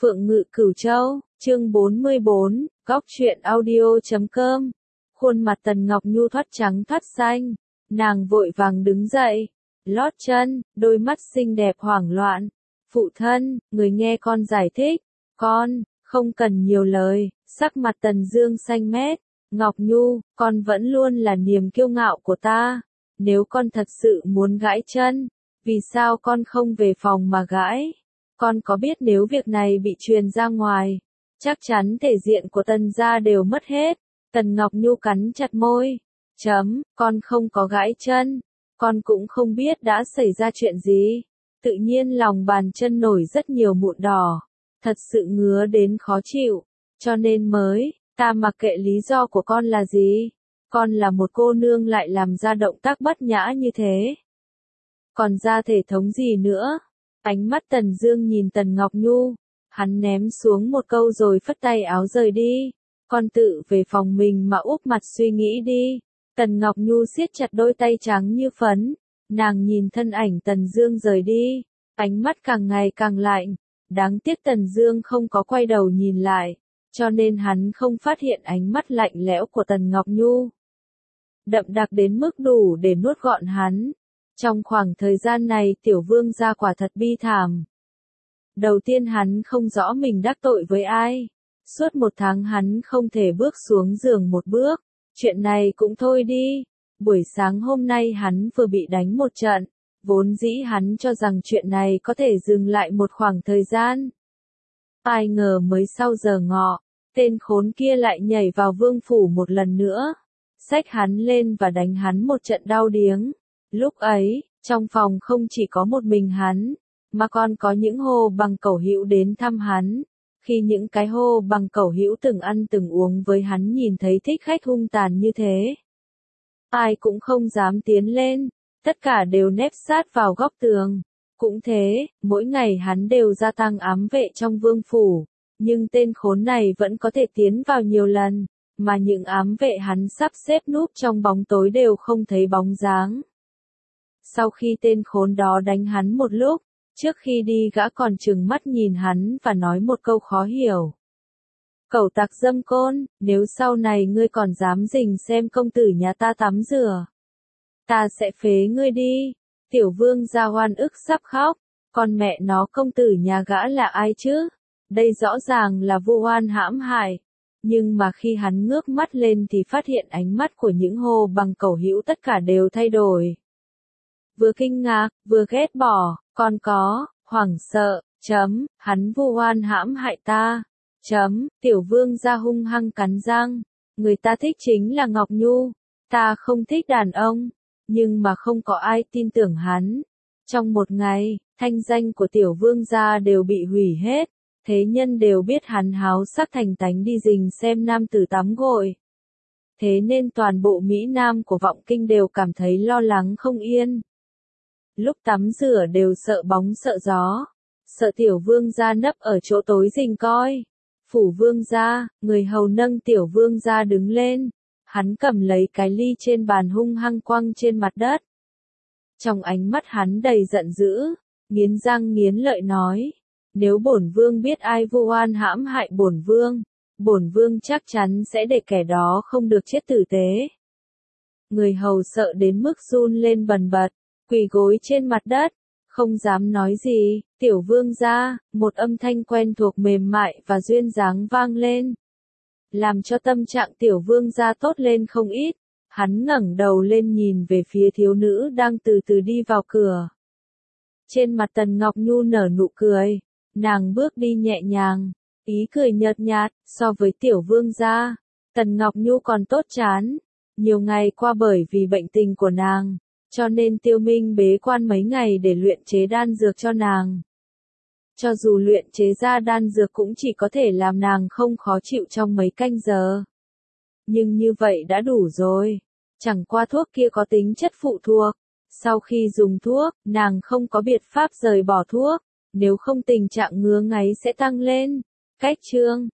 Phượng Ngự Cửu Châu, chương 44, góc truyện audio.com. Khuôn mặt Tần Ngọc Nhu thoát trắng thoát xanh, nàng vội vàng đứng dậy, lót chân, đôi mắt xinh đẹp hoảng loạn. Phụ thân, người nghe con giải thích, con, không cần nhiều lời, sắc mặt Tần Dương xanh mét. Ngọc Nhu, con vẫn luôn là niềm kiêu ngạo của ta, nếu con thật sự muốn gãi chân, vì sao con không về phòng mà gãi? Con có biết nếu việc này bị truyền ra ngoài, chắc chắn thể diện của Tần gia đều mất hết. Tần Ngọc Nhu cắn chặt môi. Con không có gãi chân, con cũng không biết đã xảy ra chuyện gì. Tự nhiên lòng bàn chân nổi rất nhiều mụn đỏ, thật sự ngứa đến khó chịu, cho nên mới, ta mặc kệ lý do của con là gì. Con là một cô nương lại làm ra động tác bất nhã như thế. Còn ra thể thống gì nữa? Ánh mắt Tần Dương nhìn Tần Ngọc Nhu, hắn ném xuống một câu rồi phất tay áo rời đi. Con tự về phòng mình mà úp mặt suy nghĩ đi. Tần Ngọc Nhu siết chặt đôi tay trắng như phấn, nàng nhìn thân ảnh Tần Dương rời đi, ánh mắt càng ngày càng lạnh. Đáng tiếc Tần Dương không có quay đầu nhìn lại, cho nên hắn không phát hiện ánh mắt lạnh lẽo của Tần Ngọc Nhu. Đậm đặc đến mức đủ để nuốt gọn hắn. Trong khoảng thời gian này Tiểu Vương gia quả thật bi thảm. Đầu tiên hắn không rõ mình đắc tội với ai. Suốt 1 tháng hắn không thể bước xuống giường một bước. Chuyện này cũng thôi đi. Buổi sáng hôm nay hắn vừa bị đánh một trận. Vốn dĩ hắn cho rằng chuyện này có thể dừng lại một khoảng thời gian. Ai ngờ mới sau giờ ngọ, tên khốn kia lại nhảy vào vương phủ một lần nữa. Xách hắn lên và đánh hắn một trận đau điếng. Lúc ấy, trong phòng không chỉ có một mình hắn, mà còn có những Hồ Bằng Cẩu Hữu đến thăm hắn. Khi những cái Hồ Bằng Cẩu Hữu từng ăn từng uống với hắn nhìn thấy thích khách hung tàn như thế, ai cũng không dám tiến lên, tất cả đều nép sát vào góc tường. Cũng thế, mỗi ngày hắn đều gia tăng ám vệ trong vương phủ, nhưng tên khốn này vẫn có thể tiến vào nhiều lần, mà những ám vệ hắn sắp xếp núp trong bóng tối đều không thấy bóng dáng. Sau khi tên khốn đó đánh hắn một lúc, trước khi đi gã còn trừng mắt nhìn hắn và nói một câu khó hiểu. Cẩu tặc dâm côn, nếu sau này ngươi còn dám rình xem công tử nhà ta tắm rửa, ta sẽ phế ngươi đi. Tiểu Vương gia oan ức sắp khóc, còn mẹ nó công tử nhà gã là ai chứ? Đây rõ ràng là vu oan hãm hại. Nhưng mà khi hắn ngước mắt lên thì phát hiện ánh mắt của những Hồ Bằng Cẩu Hữu tất cả đều thay đổi. Vừa kinh ngạc, vừa ghét bỏ, còn có, hoảng sợ, hắn vu oan hãm hại ta, Tiểu Vương gia hung hăng cắn răng, người ta thích chính là Ngọc Nhu, ta không thích đàn ông, nhưng mà không có ai tin tưởng hắn. Trong một ngày, thanh danh của Tiểu Vương gia đều bị hủy hết, thế nhân đều biết hắn háo sắc thành tánh đi rình xem nam tử tắm gội. Thế nên toàn bộ Mỹ Nam của Vọng Kinh đều cảm thấy lo lắng không yên. Lúc tắm rửa đều sợ bóng sợ gió, sợ Tiểu Vương gia nấp ở chỗ tối rình coi. Phủ Vương gia, người hầu nâng Tiểu Vương gia đứng lên, hắn cầm lấy cái ly trên bàn hung hăng quăng trên mặt đất. Trong ánh mắt hắn đầy giận dữ, nghiến răng nghiến lợi nói, nếu bổn vương biết ai vu oan hãm hại bổn vương chắc chắn sẽ để kẻ đó không được chết tử tế. Người hầu sợ đến mức run lên bần bật, quỳ gối trên mặt đất, không dám nói gì. Tiểu Vương gia, một âm thanh quen thuộc mềm mại và duyên dáng vang lên, làm cho tâm trạng Tiểu Vương gia tốt lên không ít. Hắn ngẩng đầu lên nhìn về phía thiếu nữ đang từ từ đi vào cửa. Trên mặt Tần Ngọc Nhu nở nụ cười, nàng bước đi nhẹ nhàng, ý cười nhợt nhạt. So với Tiểu Vương gia, Tần Ngọc Nhu còn tốt chán. Nhiều ngày qua bởi vì bệnh tình của nàng, cho nên Tiêu Minh bế quan mấy ngày để luyện chế đan dược cho nàng. Cho dù luyện chế ra đan dược cũng chỉ có thể làm nàng không khó chịu trong mấy canh giờ. Nhưng như vậy đã đủ rồi. Chẳng qua thuốc kia có tính chất phụ thuộc. Sau khi dùng thuốc, nàng không có biện pháp rời bỏ thuốc, nếu không tình trạng ngứa ngáy sẽ tăng lên. Cách chương